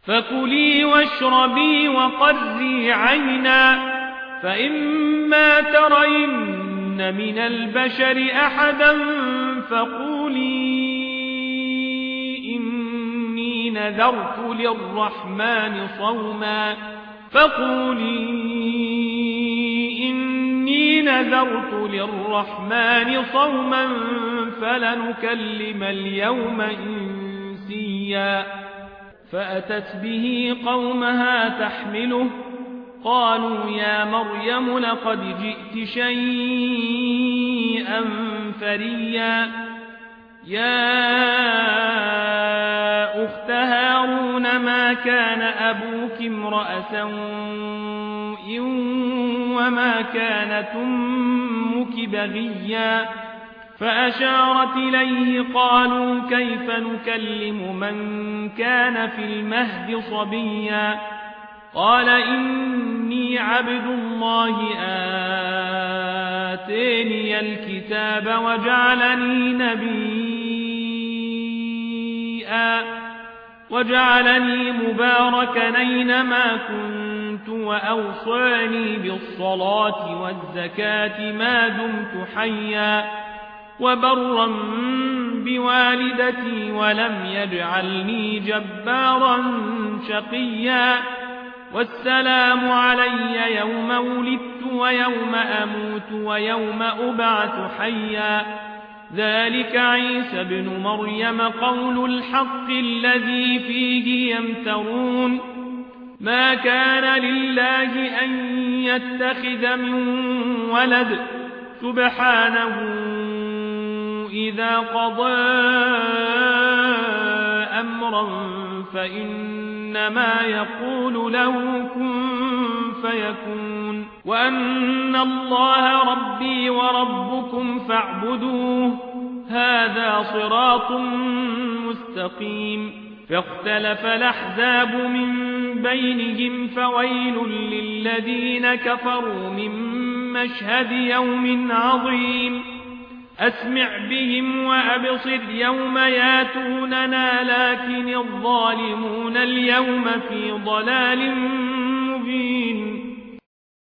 فكلي واشربي وقري عينا فإما ترين من البشر أحدا فقولي إني نذرت للرحمن صوما فلنكلم اليوم إنسيا فأتت به قومها تحمله قالوا يا مريم لقد جئت شيئا فريا يا أخت هارون ما كان أبوك امرأ سوء وما كانت أمك بغيا فأشارت إليه قالوا كيف نكلم من كان في المهد صبيا قال إني عبد الله آتاني الكتاب وجعلني مباركا أينما كنت وأوصاني بالصلاة والزكاة ما دمت حيا وبرا بوالدتي ولم يجعلني جبارا شقيا والسلام علي يوم ولدت ويوم أموت ويوم أبعث حيا ذلك عيسى ابن مريم قول الحق الذي فيه يمترون ما كان لله أن يتخذ من ولد سبحانه إذا قضى أمرا فإنما يقول له كن فيكون وأن الله ربي وربكم فاعبدوه هذا صراط مستقيم فاختلف الأحزاب من بينهم فويل للذين كفروا من مشهد يوم عظيم أسمع بهم وأبصر يوم ياتوننا لكن الظالمون اليوم في ضلال مبين